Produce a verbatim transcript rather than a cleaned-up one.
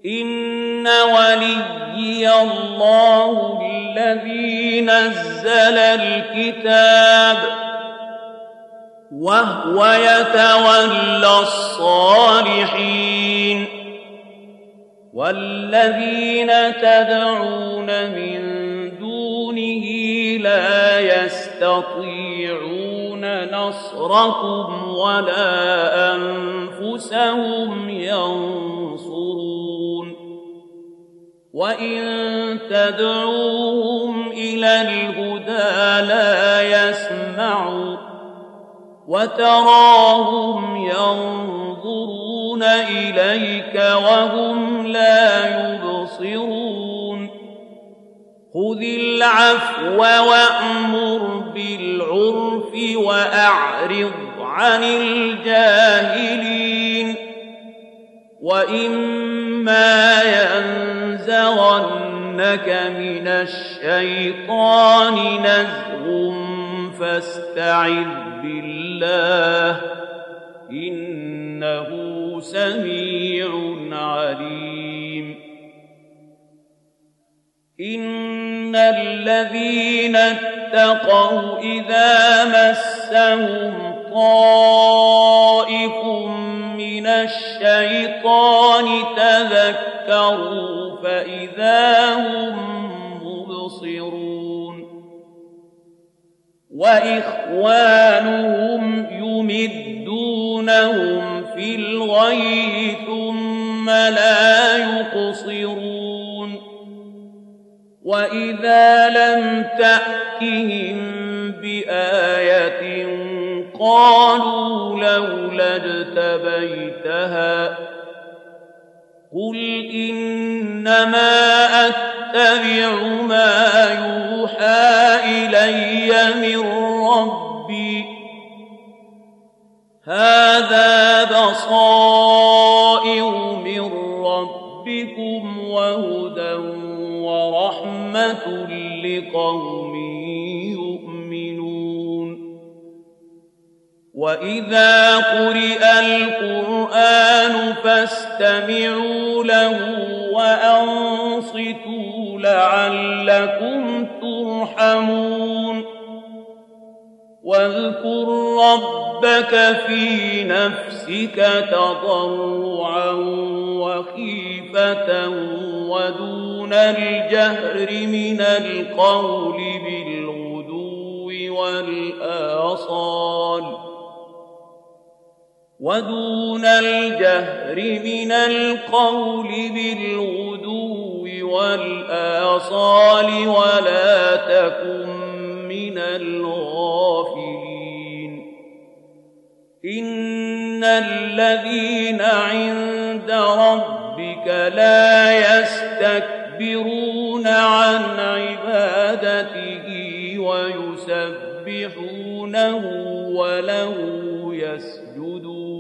إن وليي الله الذي نزل الكتاب وهو يتولى الصالحين والذين تدعون من دونه لا يستطيعون نصركم ولا أنفسهم ينصرون وإن تدعوهم إلى الهدى لا يسمعوا وتراهم ينظرون إليك وهم لا يبصرون خذ العفو وأمر بالعرف وأعرض عن الجاهلين وإما ينزغنك من الشيطان نزغ فاستعذ بالله إنه سميع عليم إن الذين اتقوا إذا مسهم طائف من الشيطان تذكروا فإذا هم مبصرون وإخوانهم يمدونهم في الغي ثم لا يقصرون وإذا لم تأتهم بآية قالوا لولا اجتبيتها قل إنما أتبع ما يوحى إلي من ربي هذا بصائر من ربكم وهدى ورحمة لقوم يؤمنون وإذا قرئ القرآن فاستمعوا له وأنصتوا لعلكم ترحمون واذكر ربك في نفسك تضرعا وخيفة ودون الجهر من القول بالغدو والآصال ودون الجهر من القول بالغدو والآصال ولا تكن من الغافلين إن الذين عند ربك لا يستكبرون عن عبادته ويسبحونه وله يسجدون